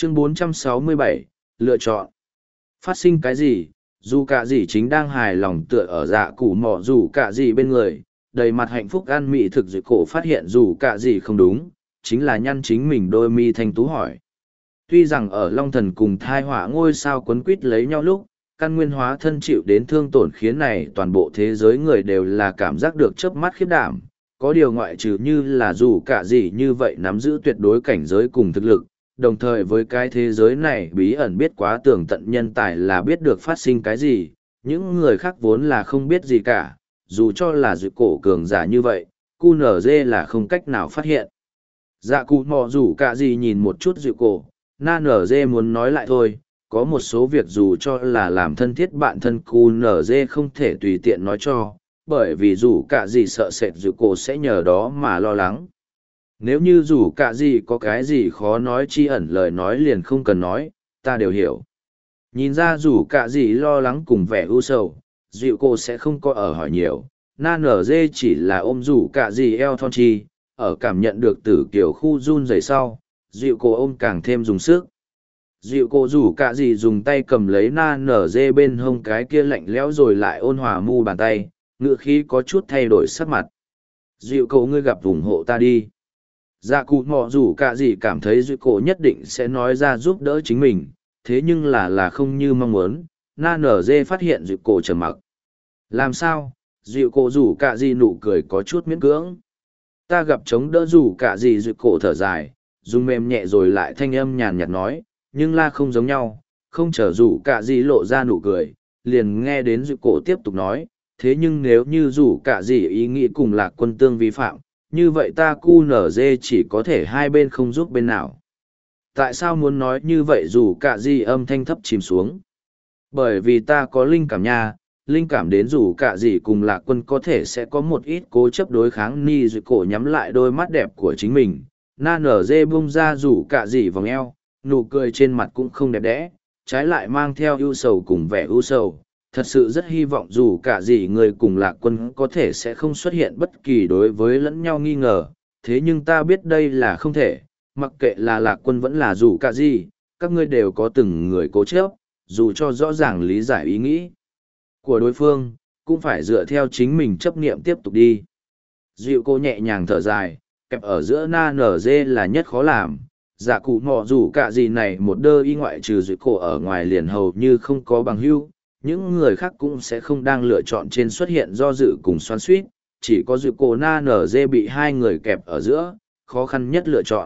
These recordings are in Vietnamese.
Chương 467, lựa chọn. Phát sinh cái gì? Dù cả gì chính đang hài lòng tựa ở dạ củ mỏ dù cả gì bên người, đầy mặt hạnh phúc ăn mị thực dự cổ phát hiện dù cả gì không đúng, chính là nhăn chính mình đôi mi thanh tú hỏi. Tuy rằng ở Long Thần cùng thai họa ngôi sao quấn quýt lấy nhau lúc, căn nguyên hóa thân chịu đến thương tổn khiến này toàn bộ thế giới người đều là cảm giác được chớp mắt khiếp đảm, có điều ngoại trừ như là dù cả gì như vậy nắm giữ tuyệt đối cảnh giới cùng thực lực, đồng thời với cái thế giới này bí ẩn biết quá tường tận nhân tài là biết được phát sinh cái gì, những người khác vốn là không biết gì cả, dù cho là dự cổ cường giả như vậy, QNZ là không cách nào phát hiện. Dạ cụ mò dù cả gì nhìn một chút dự cổ, na nở dê muốn nói lại thôi, có một số việc dù cho là làm thân thiết bạn thân QNZ không thể tùy tiện nói cho, bởi vì dù cả gì sợ sệt dự cổ sẽ nhờ đó mà lo lắng. Nếu như dù cả gì có cái gì khó nói chi ẩn lời nói liền không cần nói, ta đều hiểu. Nhìn ra dù cả gì lo lắng cùng vẻ u sầu, dịu cô sẽ không có ở hỏi nhiều, na nở dê chỉ là ôm dù cả gì eo thon chi, ở cảm nhận được từ kiểu khu run rẩy sau, dịu cô ôm càng thêm dùng sức. Dịu cô dù cả gì dùng tay cầm lấy na nở dê bên hông cái kia lạnh lẽo rồi lại ôn hòa mu bàn tay, ngựa khí có chút thay đổi sắc mặt. Dịu cô ngươi gặp ủng hộ ta đi. Dạ cụ mò dù cả gì cảm thấy dịu cổ nhất định sẽ nói ra giúp đỡ chính mình, thế nhưng là không như mong muốn, na nở dê phát hiện dịu cổ trầm mặc. Làm sao? Dịu cổ dù cả gì nụ cười có chút miễn cưỡng. Ta gặp chống đỡ dù cả gì dịu cổ thở dài, dùng mềm nhẹ rồi lại thanh âm nhàn nhạt nói, nhưng la không giống nhau, không chờ dù cả gì lộ ra nụ cười, liền nghe đến dịu cổ tiếp tục nói, thế nhưng nếu như dù cả gì ý nghĩ cùng Lạc Quân tương vi phạm, như vậy ta QNZ chỉ có thể hai bên không giúp bên nào. Tại sao muốn nói như vậy dù cả gì âm thanh thấp chìm xuống? Bởi vì ta có linh cảm nha, linh cảm đến dù cả gì cùng Lạc Quân có thể sẽ có một ít cố chấp đối kháng ni dù cổ nhắm lại đôi mắt đẹp của chính mình. Na nở dê bung ra dù cả gì vòng eo, nụ cười trên mặt cũng không đẹp đẽ, trái lại mang theo ưu sầu cùng vẻ ưu sầu. Thật sự rất hy vọng dù cả gì người cùng Lạc Quân có thể sẽ không xuất hiện bất kỳ đối với lẫn nhau nghi ngờ, thế nhưng ta biết đây là không thể, mặc kệ là Lạc Quân vẫn là dù cả gì, các ngươi đều có từng người cố chấp, dù cho rõ ràng lý giải ý nghĩ của đối phương, cũng phải dựa theo chính mình chấp niệm tiếp tục đi. Dịu cô nhẹ nhàng thở dài, kẹp ở giữa na nở dê là nhất khó làm, giả cụ mọ dù cả gì này một đơ y ngoại trừ dịu cổ ở ngoài liền hầu như không có bằng hữu, những người khác cũng sẽ không đang lựa chọn trên xuất hiện do dự cùng xoắn suýt, chỉ có dịu cổ na nở dê bị hai người kẹp ở giữa, khó khăn nhất lựa chọn.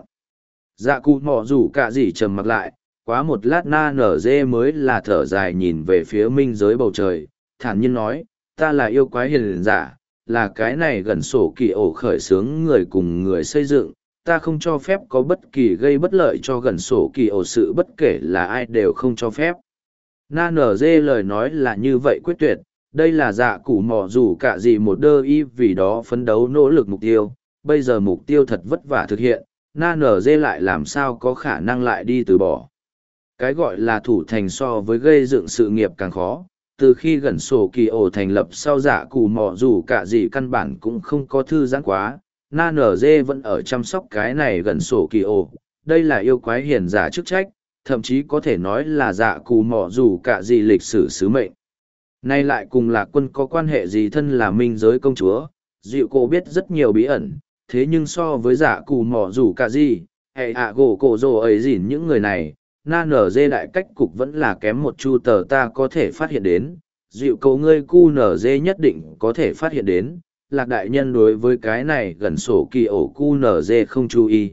Dạ cụ mọ dù cả gì trầm mặc lại, quá một lát na nở dê mới là thở dài nhìn về phía minh giới bầu trời, thản nhiên nói, ta là yêu quái hiền giả, là cái này gần sổ kỳ ổ khởi xướng người cùng người xây dựng, ta không cho phép có bất kỳ gây bất lợi cho gần sổ kỳ ổ sự bất kể là ai đều không cho phép. Na nở dê lời nói là như vậy quyết tuyệt, đây là dạ cụ mò dù cả gì một đơ y vì đó phấn đấu nỗ lực mục tiêu, bây giờ mục tiêu thật vất vả thực hiện, na nở dê lại làm sao có khả năng lại đi từ bỏ. Cái gọi là thủ thành so với gây dựng sự nghiệp càng khó, từ khi gần sổ kỳ ổ thành lập sau dạ cụ mò dù cả gì căn bản cũng không có thư giãn quá, na nở dê vẫn ở chăm sóc cái này gần sổ kỳ ổ, đây là yêu quái hiền giả chức trách, thậm chí có thể nói là dạ cụ mò dù cả gì lịch sử sứ mệnh. Nay lại cùng Lạc Quân có quan hệ gì thân là minh giới công chúa, dịu cô biết rất nhiều bí ẩn, thế nhưng so với dạ cụ mò dù cả gì, hay gỗ cổ rồ ấy dỉn những người này, na nở dê đại cách cục vẫn là kém một chu tờ ta có thể phát hiện đến, dịu cầu ngươi cu nở dê nhất định có thể phát hiện đến, Lạc đại nhân đối với cái này gần sổ kỳ ổ cu nở dê không chú ý.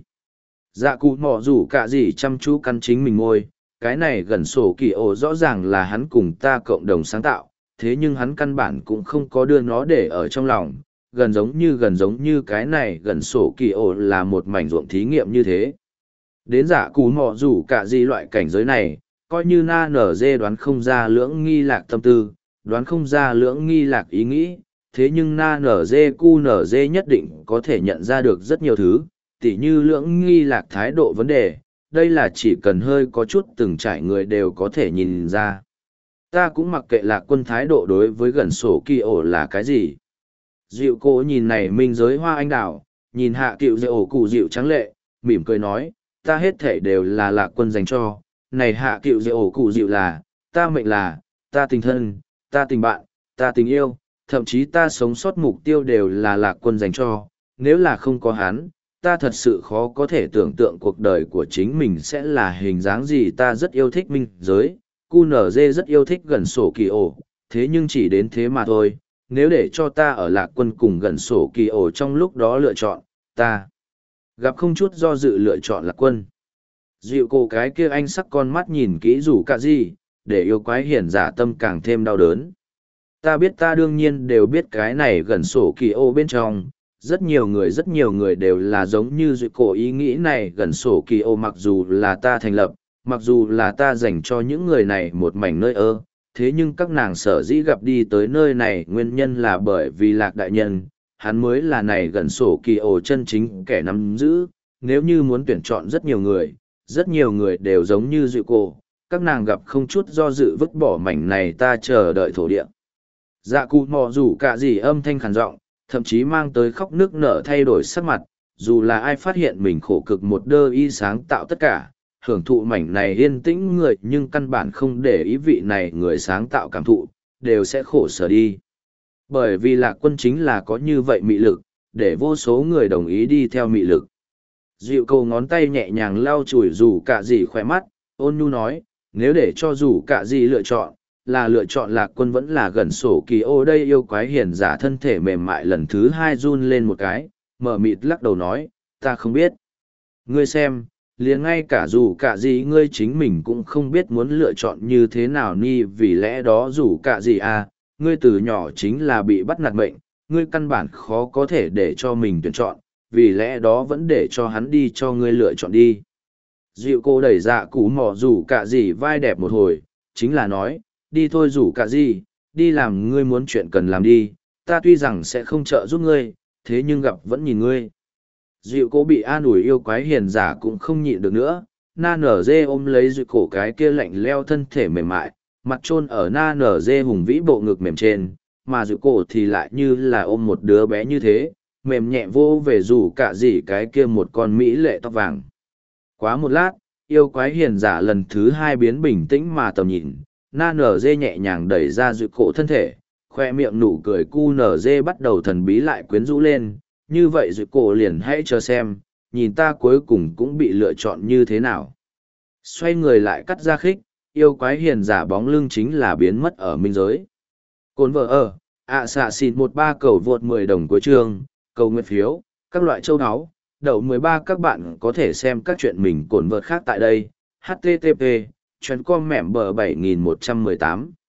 Dạ cụ mò dù cả gì chăm chú căn chính mình ngôi, cái này gần sổ kỳ ổ rõ ràng là hắn cùng ta cộng đồng sáng tạo, thế nhưng hắn căn bản cũng không có đưa nó để ở trong lòng, gần giống như cái này gần sổ kỳ ổ là một mảnh ruộng thí nghiệm như thế. Đến dạ cụ mò dù cả gì loại cảnh giới này, coi như na nở dê đoán không ra lưỡng nghi lạc tâm tư, đoán không ra lưỡng nghi lạc ý nghĩ, thế nhưng na nở dê cu nở dê nhất định có thể nhận ra được rất nhiều thứ, tỉ như lưỡng nghi lạc thái độ vấn đề, đây là chỉ cần hơi có chút từng trải người đều có thể nhìn ra. Ta cũng mặc kệ Lạc Quân thái độ đối với gần sổ kỳ ổ là cái gì. Dịu cô nhìn này minh giới hoa anh đào, nhìn hạ cựu dịu ổ cụ dịu trắng lệ, mỉm cười nói, ta hết thể đều là Lạc Quân dành cho, này hạ cựu diệu ổ cụ dịu là, ta mệnh là, ta tình thân, ta tình bạn, ta tình yêu, thậm chí ta sống sót mục tiêu đều là Lạc Quân dành cho, nếu là không có hắn, ta thật sự khó có thể tưởng tượng cuộc đời của chính mình sẽ là hình dáng gì. Ta rất yêu thích minh giới, QNZ rất yêu thích gần sổ kỳ ổ, thế nhưng chỉ đến thế mà thôi, nếu để cho ta ở Lạc Quân cùng gần sổ kỳ ổ trong lúc đó lựa chọn, ta gặp không chút do dự lựa chọn Lạc Quân. Dịu cổ cái kia anh sắc con mắt nhìn kỹ rủ cả gì, để yêu quái hiển giả tâm càng thêm đau đớn. Ta biết, ta đương nhiên đều biết cái này gần sổ kỳ ô bên trong, rất nhiều người đều là giống như dịu cổ ý nghĩ này. Gần sổ kỳ ô mặc dù là ta thành lập, mặc dù là ta dành cho những người này một mảnh nơi ơ, thế nhưng các nàng sở dĩ gặp đi tới nơi này nguyên nhân là bởi vì Lạc đại nhân, hắn mới là này gần sổ kỳ ổ chân chính kẻ nắm giữ. Nếu như muốn tuyển chọn rất nhiều người đều giống như dịu cổ, các nàng gặp không chút do dự vứt bỏ mảnh này ta chờ đợi thổ địa. Dạ cụ mò rủ cả gì âm thanh khàn giọng, thậm chí mang tới khóc nước nở thay đổi sắc mặt, dù là ai phát hiện mình khổ cực một đơ y sáng tạo tất cả, hưởng thụ mảnh này yên tĩnh người nhưng căn bản không để ý vị này người sáng tạo cảm thụ, đều sẽ khổ sở đi. Bởi vì Lạc Quân chính là có như vậy mị lực, để vô số người đồng ý đi theo mị lực. Dịu cầu ngón tay nhẹ nhàng lau chùi rủ cả gì khỏe mắt, ôn nhu nói, nếu để cho rủ cả gì lựa chọn, là lựa chọn Lạc Quân vẫn là gần sổ kỳ ô đây. Yêu quái hiền giả thân thể mềm mại lần thứ hai run lên một cái, mở mịt lắc đầu nói, ta không biết. Ngươi xem, liền ngay cả dù cả gì ngươi chính mình cũng không biết muốn lựa chọn như thế nào ni, vì lẽ đó dù cả gì à, ngươi từ nhỏ chính là bị bắt nạt mệnh, ngươi căn bản khó có thể để cho mình tuyển chọn, vì lẽ đó vẫn để cho hắn đi cho ngươi lựa chọn đi. Dịu cô đẩy dạ cú mỏ rủ cả gì vai đẹp một hồi, chính là nói, đi thôi rủ cả gì, đi làm ngươi muốn chuyện cần làm đi, ta tuy rằng sẽ không trợ giúp ngươi, thế nhưng gặp vẫn nhìn ngươi. Dịu cô bị an ủi yêu quái hiền giả cũng không nhịn được nữa, na nở dê ôm lấy dịu cổ cái kia lạnh leo thân thể mềm mại, mặt chôn ở na nở dê hùng vĩ bộ ngực mềm trên, mà dịu cổ thì lại như là ôm một đứa bé như thế, mềm nhẹ vô về rủ cả gì cái kia một con mỹ lệ tóc vàng. Quá một lát, yêu quái hiền giả lần thứ hai biến bình tĩnh mà tầm nhìn, na nở dê nhẹ nhàng đẩy ra dịu cổ thân thể, khoe miệng nụ cười cu nở dê bắt đầu thần bí lại quyến rũ lên. Như vậy dịu cổ liền hãy chờ xem, nhìn ta cuối cùng cũng bị lựa chọn như thế nào. Xoay người lại cắt ra khích, yêu quái hiền giả bóng lưng chính là biến mất ở minh giới. Cồn vợ ở, xạ xịn 13 cầu vượt 10 đồng cuối chương, cầu nguyện phiếu, các loại châu áo, đậu 13 các bạn có thể xem các chuyện mình cồn vợt khác tại đây. HTTP, chuyến com mẻm bờ 7118.